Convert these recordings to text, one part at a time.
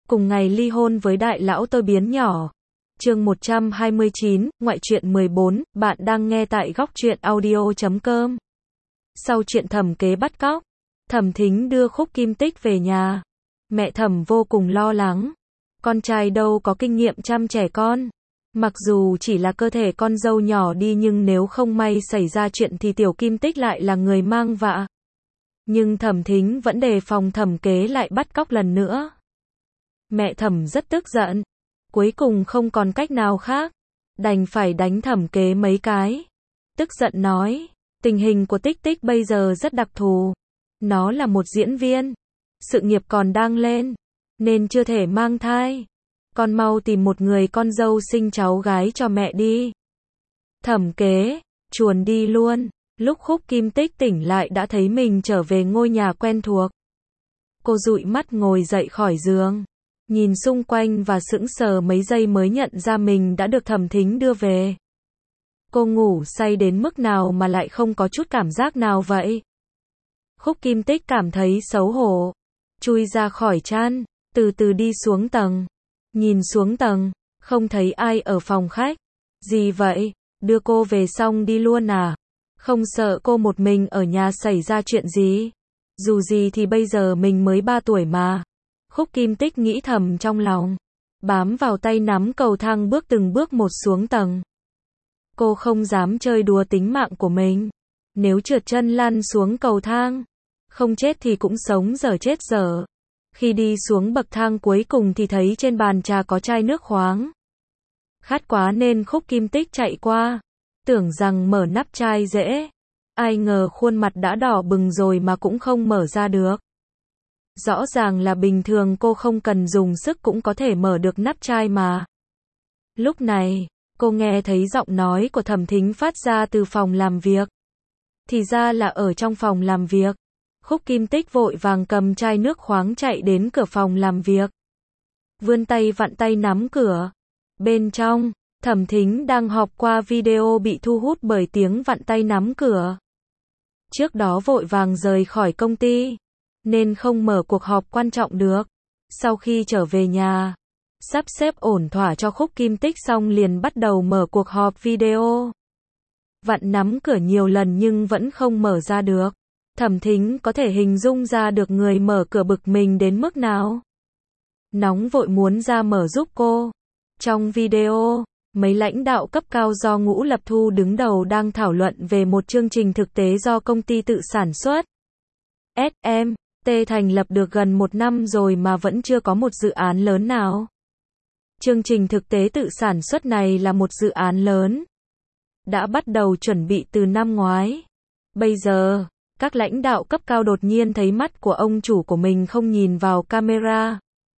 cùng ngày ly hôn với đại lão tôi biến nhỏ. Chương 129, ngoại truyện 14, bạn đang nghe tại góc truyện audio.com. Sau chuyện Thẩm Kế bắt cóc, Thẩm Thính đưa Khúc Kim Tích về nhà. Mẹ Thẩm vô cùng lo lắng. Con trai đâu có kinh nghiệm chăm trẻ con. Mặc dù chỉ là cơ thể con dâu nhỏ đi nhưng nếu không may xảy ra chuyện thì Tiểu Kim Tích lại là người mang vạ. Nhưng Thẩm Thính vẫn đề phòng Thẩm Kế lại bắt cóc lần nữa. Mẹ Thẩm rất tức giận. Cuối cùng không còn cách nào khác, đành phải đánh Thẩm Kế mấy cái. Tức giận nói, tình hình của Tích Tích bây giờ rất đặc thù. Nó là một diễn viên, sự nghiệp còn đang lên, nên chưa thể mang thai. Con mau tìm một người con dâu sinh cháu gái cho mẹ đi. Thẩm Kế chuồn đi luôn. Lúc Khúc Kim Tích tỉnh lại đã thấy mình trở về ngôi nhà quen thuộc. Cô dụi mắt ngồi dậy khỏi giường, nhìn xung quanh và sững sờ mấy giây mới nhận ra mình đã được Thẩm Thính đưa về. Cô ngủ say đến mức nào mà lại không có chút cảm giác nào vậy? Khúc Kim Tích cảm thấy xấu hổ, chui ra khỏi chăn, từ từ đi xuống tầng. Nhìn xuống tầng, không thấy ai ở phòng khách. Gì vậy? Đưa cô về xong đi luôn à? Không sợ cô một mình ở nhà xảy ra chuyện gì? Dù gì thì bây giờ mình mới 3 tuổi mà. Khúc Kim Tích nghĩ thầm trong lòng, bám vào tay nắm cầu thang bước từng bước một xuống tầng. Cô không dám chơi đùa tính mạng của mình. Nếu trượt chân lăn xuống cầu thang, không chết thì cũng sống dở chết dở. Khi đi xuống bậc thang cuối cùng thì thấy trên bàn trà có chai nước khoáng. Khát quá nên Khúc Kim Tích chạy qua, tưởng rằng mở nắp chai dễ. Ai ngờ khuôn mặt đã đỏ bừng rồi mà cũng không mở ra được. Rõ ràng là bình thường cô không cần dùng sức cũng có thể mở được nắp chai mà. Lúc này, cô nghe thấy giọng nói của Thẩm Thính phát ra từ phòng làm việc. Thì ra là ở trong phòng làm việc. Khúc Kim Tích vội vàng cầm chai nước khoáng chạy đến cửa phòng làm việc. Vươn tay vặn tay nắm cửa. Bên trong, Thẩm Thính đang họp qua video bị thu hút bởi tiếng vặn tay nắm cửa. Trước đó vội vàng rời khỏi công ty, nên không mở cuộc họp quan trọng được. Sau khi trở về nhà, sắp xếp ổn thỏa cho Khúc Kim Tích xong liền bắt đầu mở cuộc họp video. Vặn nắm cửa nhiều lần nhưng vẫn không mở ra được. Thẩm Thính có thể hình dung ra được người mở cửa bực mình đến mức nào. Nóng vội muốn ra mở giúp cô. Trong video, mấy lãnh đạo cấp cao do Ngũ Lập Thu đứng đầu đang thảo luận về một chương trình thực tế do công ty tự sản xuất. SMT thành lập được gần 1 năm rồi mà vẫn chưa có một dự án lớn nào. Chương trình thực tế tự sản xuất này là một dự án lớn, đã bắt đầu chuẩn bị từ năm ngoái. Bây giờ, các lãnh đạo cấp cao đột nhiên thấy mắt của ông chủ của mình không nhìn vào camera.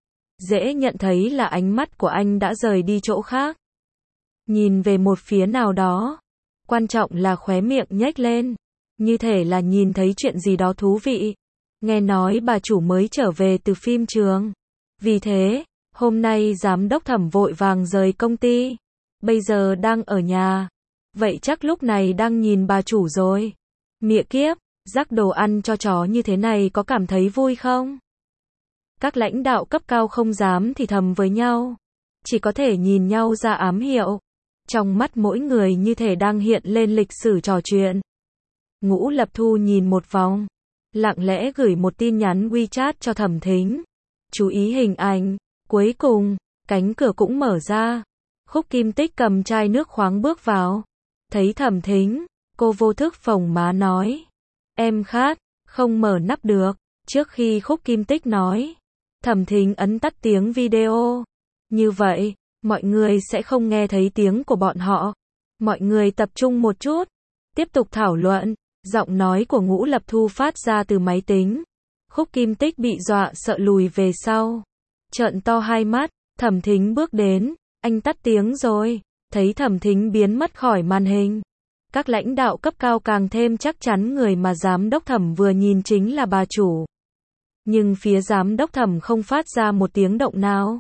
Dễ nhận thấy là ánh mắt của anh đã rời đi chỗ khác, nhìn về một phía nào đó. Quan trọng là khóe miệng nhếch lên, như thể là nhìn thấy chuyện gì đó thú vị. Nghe nói bà chủ mới trở về từ phim trường. Vì thế, hôm nay giám đốc Thẩm vội vàng rời công ty. Bây giờ đang ở nhà. Vậy chắc lúc này đang nhìn bà chủ rồi. Mẹ kiếp, rắc đồ ăn cho chó như thế này có cảm thấy vui không? Các lãnh đạo cấp cao không dám thì thầm với nhau. Chỉ có thể nhìn nhau ra ám hiệu. Trong mắt mỗi người như thể đang hiện lên lịch sử trò chuyện. Ngũ Lập Thu nhìn một vòng, lặng lẽ gửi một tin nhắn WeChat cho Thẩm Thính. Chú ý hình ảnh. Cuối cùng, cánh cửa cũng mở ra. Khúc Kim Tích cầm chai nước khoáng bước vào. Thấy Thẩm Thính, cô vô thức phồng má nói. Em khát, không mở nắp được. Trước khi Khúc Kim Tích nói, Thẩm Thính ấn tắt tiếng video. Như vậy, mọi người sẽ không nghe thấy tiếng của bọn họ. Mọi người tập trung một chút. Tiếp tục thảo luận. Giọng nói của Ngũ Lập Thu phát ra từ máy tính. Khúc Kim Tích bị dọa sợ lùi về sau. Trợn to hai mắt. Thẩm Thính bước đến. Anh tắt tiếng rồi. Thấy Thẩm Thính biến mất khỏi màn hình. Các lãnh đạo cấp cao càng thêm chắc chắn người mà giám đốc Thẩm vừa nhìn chính là bà chủ. Nhưng phía giám đốc Thẩm không phát ra một tiếng động nào.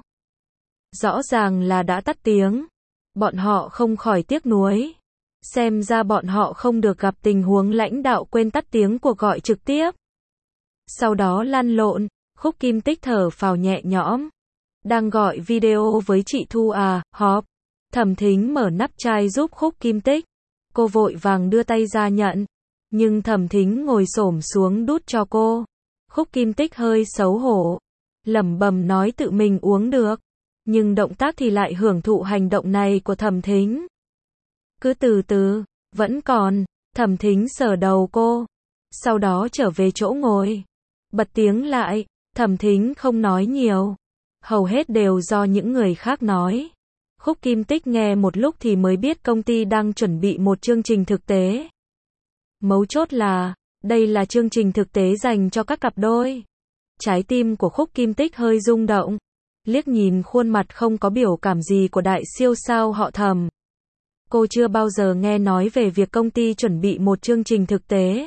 Rõ ràng là đã tắt tiếng. Bọn họ không khỏi tiếc nuối. Xem ra bọn họ không được gặp tình huống lãnh đạo quên tắt tiếng cuộc gọi trực tiếp. Sau đó lăn lộn, Khúc Kim Tích thở phào nhẹ nhõm. Đang gọi video với chị Thu à, họp. Thẩm Thính mở nắp chai giúp Khúc Kim Tích. Cô vội vàng đưa tay ra nhận. Nhưng Thẩm Thính ngồi xổm xuống đút cho cô. Khúc Kim Tích hơi xấu hổ. Lẩm bẩm nói tự mình uống được. Nhưng động tác thì lại hưởng thụ hành động này của Thẩm Thính. Cứ từ từ, vẫn còn. Thẩm Thính sờ đầu cô. Sau đó trở về chỗ ngồi. Bật tiếng lại. Thẩm Thính không nói nhiều. Hầu hết đều do những người khác nói. Khúc Kim Tích nghe một lúc thì mới biết công ty đang chuẩn bị một chương trình thực tế. Mấu chốt là, đây là chương trình thực tế dành cho các cặp đôi. Trái tim của Khúc Kim Tích hơi rung động. Liếc nhìn khuôn mặt không có biểu cảm gì của đại siêu sao họ Thẩm. Cô chưa bao giờ nghe nói về việc công ty chuẩn bị một chương trình thực tế.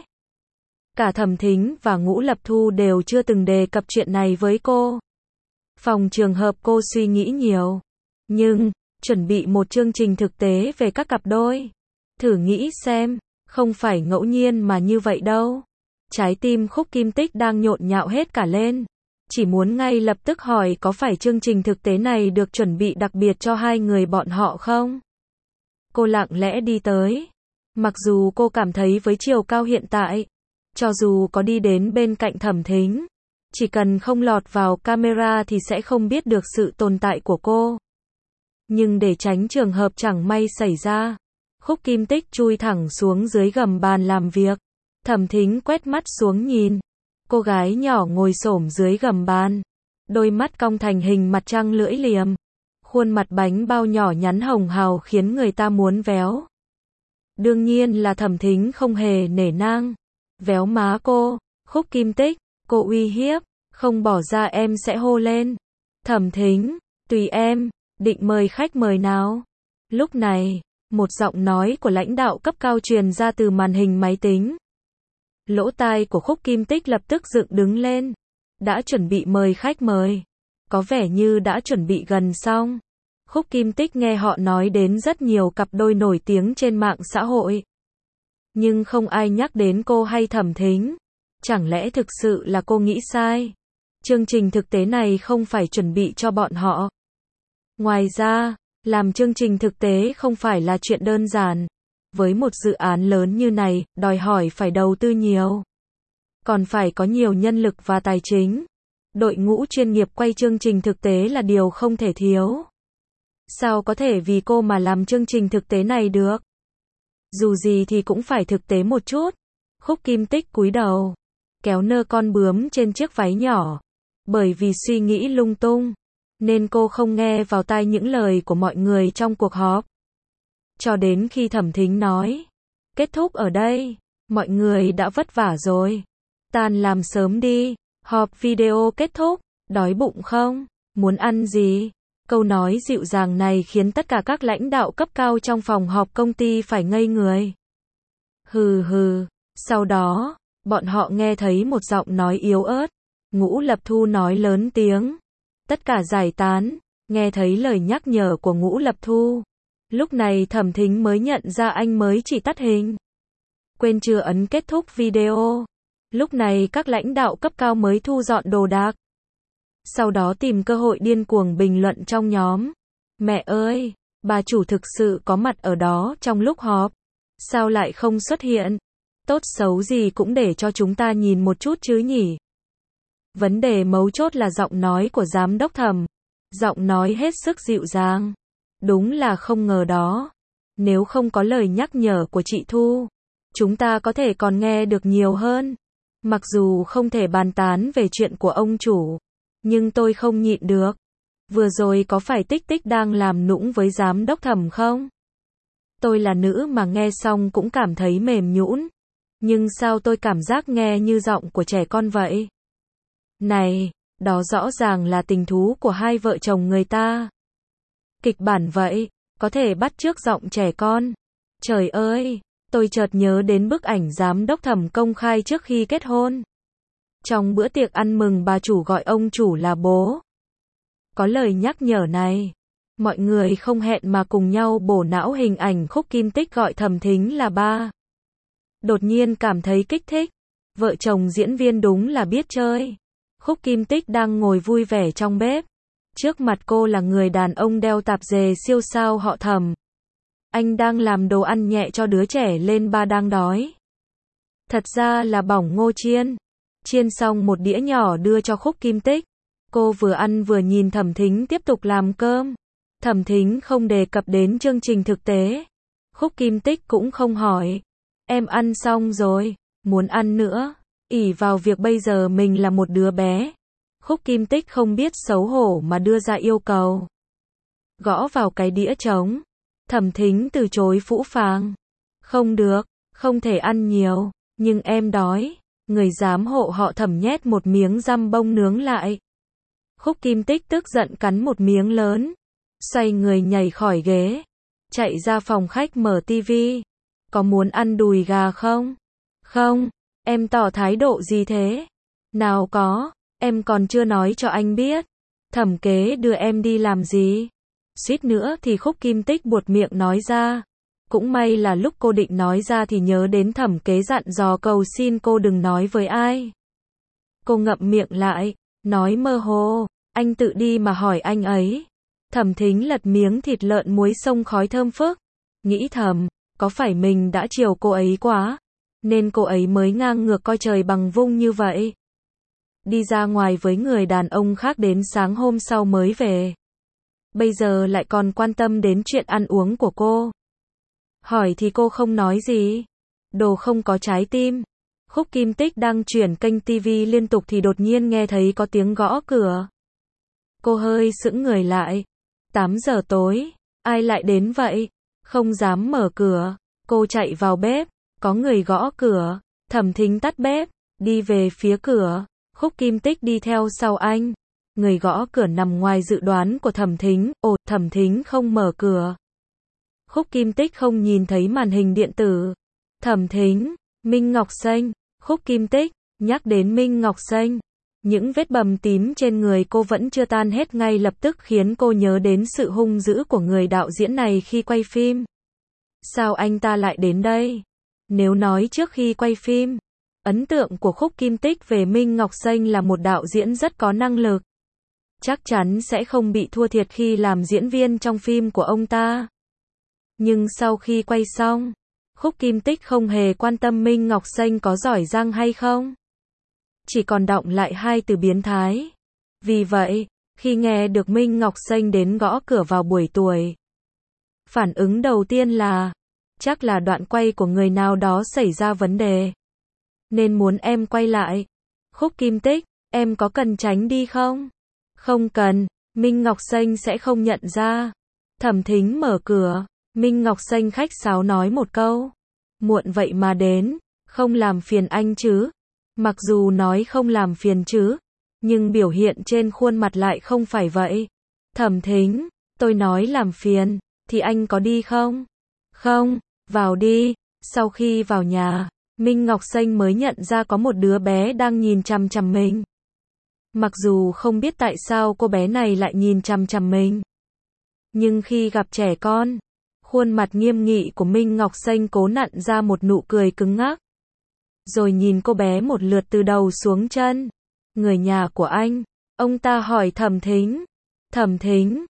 Cả Thẩm Thính và Ngũ Lập Thu đều chưa từng đề cập chuyện này với cô. Phòng trường hợp cô suy nghĩ nhiều. Nhưng, chuẩn bị một chương trình thực tế về các cặp đôi. Thử nghĩ xem, không phải ngẫu nhiên mà như vậy đâu. Trái tim Khúc Kim Tích đang nhộn nhạo hết cả lên. Chỉ muốn ngay lập tức hỏi có phải chương trình thực tế này được chuẩn bị đặc biệt cho hai người bọn họ không? Cô lặng lẽ đi tới. Mặc dù cô cảm thấy với chiều cao hiện tại, cho dù có đi đến bên cạnh Thẩm Thính, chỉ cần không lọt vào camera thì sẽ không biết được sự tồn tại của cô. Nhưng để tránh trường hợp chẳng may xảy ra, Khúc Kim Tích chui thẳng xuống dưới gầm bàn làm việc. Thẩm Thính quét mắt xuống nhìn. Cô gái nhỏ ngồi xổm dưới gầm bàn. Đôi mắt cong thành hình mặt trăng lưỡi liềm. Khuôn mặt bánh bao nhỏ nhắn hồng hào khiến người ta muốn véo. Đương nhiên là Thẩm Thính không hề nể nang. Véo má cô. Khúc Kim Tích, cô uy hiếp. Không bỏ ra em sẽ hô lên. Thẩm Thính, tùy em. Định mời khách mời nào? Lúc này, một giọng nói của lãnh đạo cấp cao truyền ra từ màn hình máy tính. Lỗ tai của Khúc Kim Tích lập tức dựng đứng lên. Đã chuẩn bị mời khách mời. Có vẻ như đã chuẩn bị gần xong. Khúc Kim Tích nghe họ nói đến rất nhiều cặp đôi nổi tiếng trên mạng xã hội. Nhưng không ai nhắc đến cô hay Thẩm Thính. Chẳng lẽ thực sự là cô nghĩ sai? Chương trình thực tế này không phải chuẩn bị cho bọn họ. Ngoài ra, làm chương trình thực tế không phải là chuyện đơn giản. Với một dự án lớn như này, đòi hỏi phải đầu tư nhiều. Còn phải có nhiều nhân lực và tài chính. Đội ngũ chuyên nghiệp quay chương trình thực tế là điều không thể thiếu. Sao có thể vì cô mà làm chương trình thực tế này được? Dù gì thì cũng phải thực tế một chút. Khúc Kim Tích cúi đầu, kéo nơ con bướm trên chiếc váy nhỏ. Bởi vì suy nghĩ lung tung, nên cô không nghe vào tai những lời của mọi người trong cuộc họp. Cho đến khi Thẩm Thính nói, kết thúc ở đây, mọi người đã vất vả rồi. Tan làm sớm đi, họp video kết thúc, đói bụng không? Muốn ăn gì? Câu nói dịu dàng này khiến tất cả các lãnh đạo cấp cao trong phòng họp công ty phải ngây người. Hừ hừ, sau đó, bọn họ nghe thấy một giọng nói yếu ớt. Ngũ Lập Thu nói lớn tiếng. Tất cả giải tán, nghe thấy lời nhắc nhở của Ngũ Lập Thu. Lúc này Thẩm Thính mới nhận ra anh mới chỉ tắt hình. Quên chưa ấn kết thúc video. Lúc này các lãnh đạo cấp cao mới thu dọn đồ đạc. Sau đó tìm cơ hội điên cuồng bình luận trong nhóm. Mẹ ơi, bà chủ thực sự có mặt ở đó trong lúc họp. Sao lại không xuất hiện? Tốt xấu gì cũng để cho chúng ta nhìn một chút chứ nhỉ? Vấn đề mấu chốt là giọng nói của giám đốc Thẩm. Giọng nói hết sức dịu dàng. Đúng là không ngờ đó. Nếu không có lời nhắc nhở của chị Thu, chúng ta có thể còn nghe được nhiều hơn. Mặc dù không thể bàn tán về chuyện của ông chủ, nhưng tôi không nhịn được. Vừa rồi có phải Tích Tích đang làm nũng với giám đốc Thẩm không? Tôi là nữ mà nghe xong cũng cảm thấy mềm nhũn. Nhưng sao tôi cảm giác nghe như giọng của trẻ con vậy? Này, đó rõ ràng là tình thú của hai vợ chồng người ta. Kịch bản vậy, có thể bắt chước giọng trẻ con. Trời ơi, tôi chợt nhớ đến bức ảnh giám đốc Thẩm công khai trước khi kết hôn. Trong bữa tiệc ăn mừng bà chủ gọi ông chủ là bố. Có lời nhắc nhở này, mọi người không hẹn mà cùng nhau bổ não hình ảnh Khúc Kim Tích gọi Thẩm Thính là ba. Đột nhiên cảm thấy kích thích. Vợ chồng diễn viên đúng là biết chơi. Khúc Kim Tích đang ngồi vui vẻ trong bếp. Trước mặt cô là người đàn ông đeo tạp dề siêu sao họ Thẩm. Anh đang làm đồ ăn nhẹ cho đứa trẻ lên ba đang đói. Thật ra là bỏng ngô chiên. Chiên xong một đĩa nhỏ đưa cho Khúc Kim Tích. Cô vừa ăn vừa nhìn Thẩm Thính tiếp tục làm cơm. Thẩm Thính không đề cập đến chương trình thực tế. Khúc Kim Tích cũng không hỏi. Em ăn xong rồi, muốn ăn nữa. Ỷ vào việc bây giờ mình là một đứa bé. Khúc Kim Tích không biết xấu hổ mà đưa ra yêu cầu. Gõ vào cái đĩa trống. Thẩm Thính từ chối phũ phàng. Không được, không thể ăn nhiều, nhưng em đói. Người giám hộ họ Thẩm nhét một miếng dăm bông nướng lại. Khúc Kim Tích tức giận cắn một miếng lớn. Xoay người nhảy khỏi ghế. Chạy ra phòng khách mở tivi. Có muốn ăn đùi gà không? Không, em tỏ thái độ gì thế? Nào có, em còn chưa nói cho anh biết. Thẩm kế đưa em đi làm gì? Suýt nữa thì Khúc Kim Tích buột miệng nói ra. Cũng may là lúc cô định nói ra thì nhớ đến Thẩm kế dặn dò cầu xin cô đừng nói với ai. Cô ngậm miệng lại, nói mơ hồ, anh tự đi mà hỏi anh ấy. Thẩm Thính lật miếng thịt lợn muối xông khói thơm phức. Nghĩ thầm, có phải mình đã chiều cô ấy quá, nên cô ấy mới ngang ngược coi trời bằng vung như vậy. Đi ra ngoài với người đàn ông khác đến sáng hôm sau mới về. Bây giờ lại còn quan tâm đến chuyện ăn uống của cô. Hỏi thì cô không nói gì. Đồ không có trái tim. Khúc Kim Tích đang chuyển kênh tivi liên tục thì đột nhiên nghe thấy có tiếng gõ cửa. Cô hơi sững người lại. 8 giờ tối, ai lại đến vậy? Không dám mở cửa. Cô chạy vào bếp, có người gõ cửa. Thẩm Thính tắt bếp, đi về phía cửa. Khúc Kim Tích đi theo sau anh. Người gõ cửa nằm ngoài dự đoán của Thẩm Thính. Ồ, Thẩm Thính không mở cửa. Khúc Kim Tích không nhìn thấy màn hình điện tử. Thẩm Thính, Minh Ngọc Xanh. Khúc Kim Tích, nhắc đến Minh Ngọc Xanh. Những vết bầm tím trên người cô vẫn chưa tan hết ngay lập tức khiến cô nhớ đến sự hung dữ của người đạo diễn này khi quay phim. Sao anh ta lại đến đây? Nếu nói trước khi quay phim, ấn tượng của Khúc Kim Tích về Minh Ngọc Xanh là một đạo diễn rất có năng lực. Chắc chắn sẽ không bị thua thiệt khi làm diễn viên trong phim của ông ta. Nhưng sau khi quay xong, Khúc Kim Tích không hề quan tâm Minh Ngọc Xanh có giỏi giang hay không. Chỉ còn đọng lại hai từ biến thái. Vì vậy, khi nghe được Minh Ngọc Xanh đến gõ cửa vào buổi tuổi, phản ứng đầu tiên là, chắc là đoạn quay của người nào đó xảy ra vấn đề. Nên muốn em quay lại. Khúc Kim Tích, em có cần tránh đi không? Không cần, Minh Ngọc Xanh sẽ không nhận ra. Thẩm Thính mở cửa, Minh Ngọc Xanh khách sáo nói một câu. Muộn vậy mà đến, không làm phiền anh chứ? Mặc dù nói không làm phiền chứ, nhưng biểu hiện trên khuôn mặt lại không phải vậy. Thẩm Thính, tôi nói làm phiền, thì anh có đi không? Không, vào đi. Sau khi vào nhà, Minh Ngọc Xanh mới nhận ra có một đứa bé đang nhìn chằm chằm mình. Mặc dù không biết tại sao cô bé này lại nhìn chằm chằm mình. Nhưng khi gặp trẻ con, khuôn mặt nghiêm nghị của Minh Ngọc Xanh cố nặn ra một nụ cười cứng ngắc. Rồi nhìn cô bé một lượt từ đầu xuống chân. Người nhà của anh, ông ta hỏi Thẩm Thính. Thẩm Thính,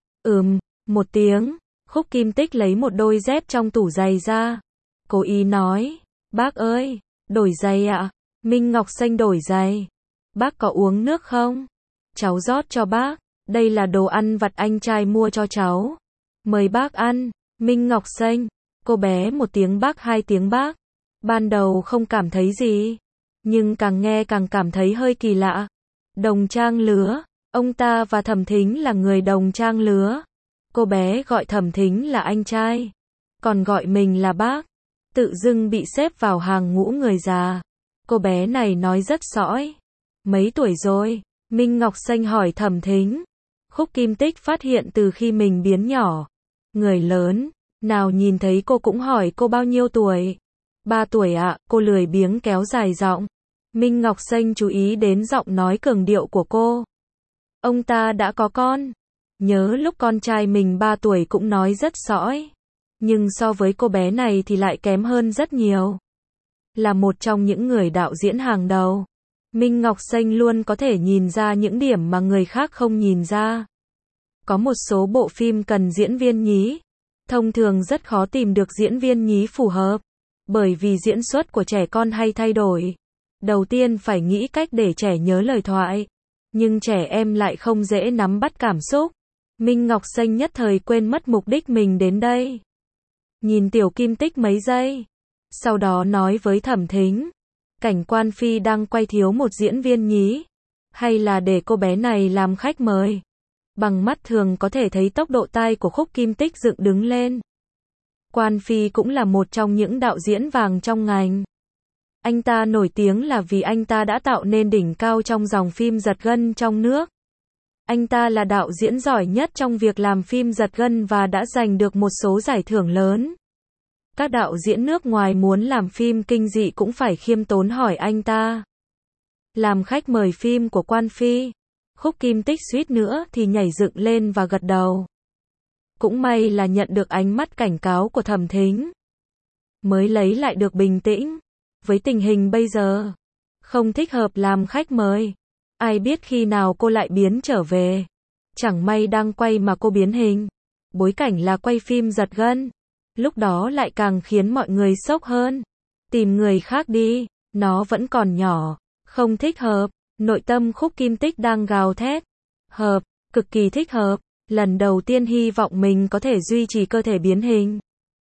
một tiếng. Khúc Kim Tích lấy một đôi dép trong tủ giày ra. Cố ý nói, bác ơi, đổi giày ạ. Minh Ngọc Xanh đổi giày. Bác có uống nước không? Cháu rót cho bác. Đây là đồ ăn vặt anh trai mua cho cháu. Mời bác ăn. Minh Ngọc Xanh. Cô bé một tiếng bác hai tiếng bác. Ban đầu không cảm thấy gì. Nhưng càng nghe càng cảm thấy hơi kỳ lạ. Đồng trang lứa. Ông ta và Thẩm Thính là người đồng trang lứa. Cô bé gọi Thẩm Thính là anh trai. Còn gọi mình là bác. Tự dưng bị xếp vào hàng ngũ người già. Cô bé này nói rất sõi. Mấy tuổi rồi? Minh Ngọc Xanh hỏi Thẩm Thính. Khúc Kim Tích phát hiện từ khi mình biến nhỏ. Người lớn, nào nhìn thấy cô cũng hỏi cô bao nhiêu tuổi. 3 tuổi ạ, cô lười biếng kéo dài giọng. Minh Ngọc Xanh chú ý đến giọng nói cường điệu của cô. Ông ta đã có con. Nhớ lúc con trai mình 3 tuổi cũng nói rất sõi. Nhưng so với cô bé này thì lại kém hơn rất nhiều. Là một trong những người đạo diễn hàng đầu, Minh Ngọc Xanh luôn có thể nhìn ra những điểm mà người khác không nhìn ra. Có một số bộ phim cần diễn viên nhí. Thông thường rất khó tìm được diễn viên nhí phù hợp. Bởi vì diễn xuất của trẻ con hay thay đổi. Đầu tiên phải nghĩ cách để trẻ nhớ lời thoại. Nhưng trẻ em lại không dễ nắm bắt cảm xúc. Minh Ngọc Xanh nhất thời quên mất mục đích mình đến đây. Nhìn Tiểu Kim Tích mấy giây. Sau đó nói với Thẩm Thính. Cảnh quan phi đang quay thiếu một diễn viên nhí. Hay là để cô bé này làm khách mời. Bằng mắt thường có thể thấy tốc độ tay của Khúc Kim Tích dựng đứng lên. Quan phi cũng là một trong những đạo diễn vàng trong ngành. Anh ta nổi tiếng là vì anh ta đã tạo nên đỉnh cao trong dòng phim giật gân trong nước. Anh ta là đạo diễn giỏi nhất trong việc làm phim giật gân và đã giành được một số giải thưởng lớn. Các đạo diễn nước ngoài muốn làm phim kinh dị cũng phải khiêm tốn hỏi anh ta. Làm khách mời phim của Quan phi. Khúc Kim Tích suýt nữa thì nhảy dựng lên và gật đầu. Cũng may là nhận được ánh mắt cảnh cáo của Thẩm Thính. Mới lấy lại được bình tĩnh. Với tình hình bây giờ, không thích hợp làm khách mời. Ai biết khi nào cô lại biến trở về. Chẳng may đang quay mà cô biến hình. Bối cảnh là quay phim giật gân. Lúc đó lại càng khiến mọi người sốc hơn. Tìm người khác đi, nó vẫn còn nhỏ. Không thích hợp. Nội tâm Khúc Kim Tích đang gào thét. Hợp, cực kỳ thích hợp. Lần đầu tiên hy vọng mình có thể duy trì cơ thể biến hình.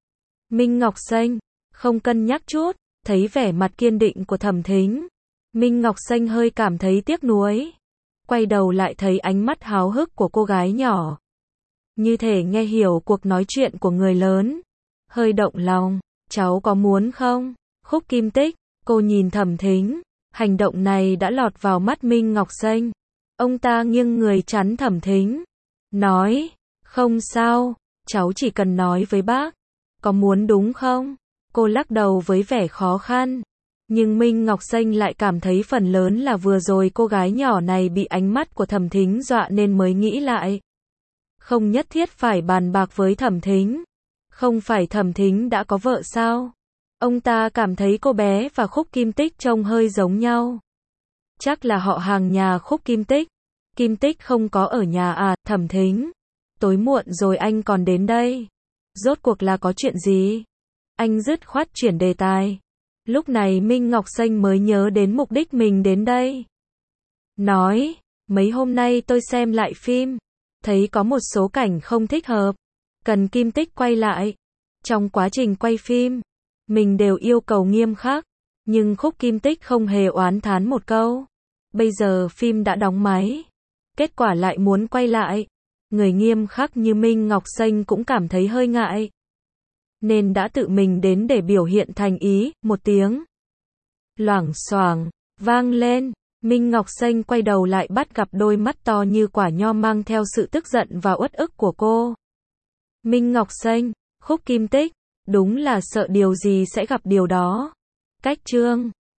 Minh Ngọc Xanh, không cân nhắc chút. Thấy vẻ mặt kiên định của Thẩm Thính. Minh Ngọc Xanh hơi cảm thấy tiếc nuối. Quay đầu lại thấy ánh mắt háo hức của cô gái nhỏ. Như thể nghe hiểu cuộc nói chuyện của người lớn. Hơi động lòng. Cháu có muốn không? Khúc Kim Tích, cô nhìn Thẩm Thính. Hành động này đã lọt vào mắt Minh Ngọc Xanh. Ông ta nghiêng người chắn Thẩm Thính. Nói, không sao, cháu chỉ cần nói với bác. Có muốn đúng không? Cô lắc đầu với vẻ khó khăn. Nhưng Minh Ngọc Xanh lại cảm thấy phần lớn là vừa rồi cô gái nhỏ này bị ánh mắt của Thẩm Thính dọa nên mới nghĩ lại. Không nhất thiết phải bàn bạc với Thẩm Thính. Không phải Thẩm Thính đã có vợ sao? Ông ta cảm thấy cô bé và Khúc Kim Tích trông hơi giống nhau. Chắc là họ hàng nhà Khúc Kim Tích. Kim Tích không có ở nhà à, Thẩm Thính? Tối muộn rồi anh còn đến đây. Rốt cuộc là có chuyện gì? Anh dứt khoát chuyển đề tài. Lúc này Minh Ngọc Xanh mới nhớ đến mục đích mình đến đây. Nói, mấy hôm nay tôi xem lại phim. Thấy có một số cảnh không thích hợp. Cần Kim Tích quay lại. Trong quá trình quay phim, mình đều yêu cầu nghiêm khắc. Nhưng Khúc Kim Tích không hề oán thán một câu. Bây giờ phim đã đóng máy. Kết quả lại muốn quay lại. Người nghiêm khắc như Minh Ngọc Xanh cũng cảm thấy hơi ngại. Nên đã tự mình đến để biểu hiện thành ý. Một tiếng loảng xoảng vang lên. Minh Ngọc Xanh quay đầu lại bắt gặp đôi mắt to như quả nho mang theo sự tức giận và uất ức của cô. Minh Ngọc Xanh, Khúc Kim Tích, đúng là sợ điều gì sẽ gặp điều đó. Cách chương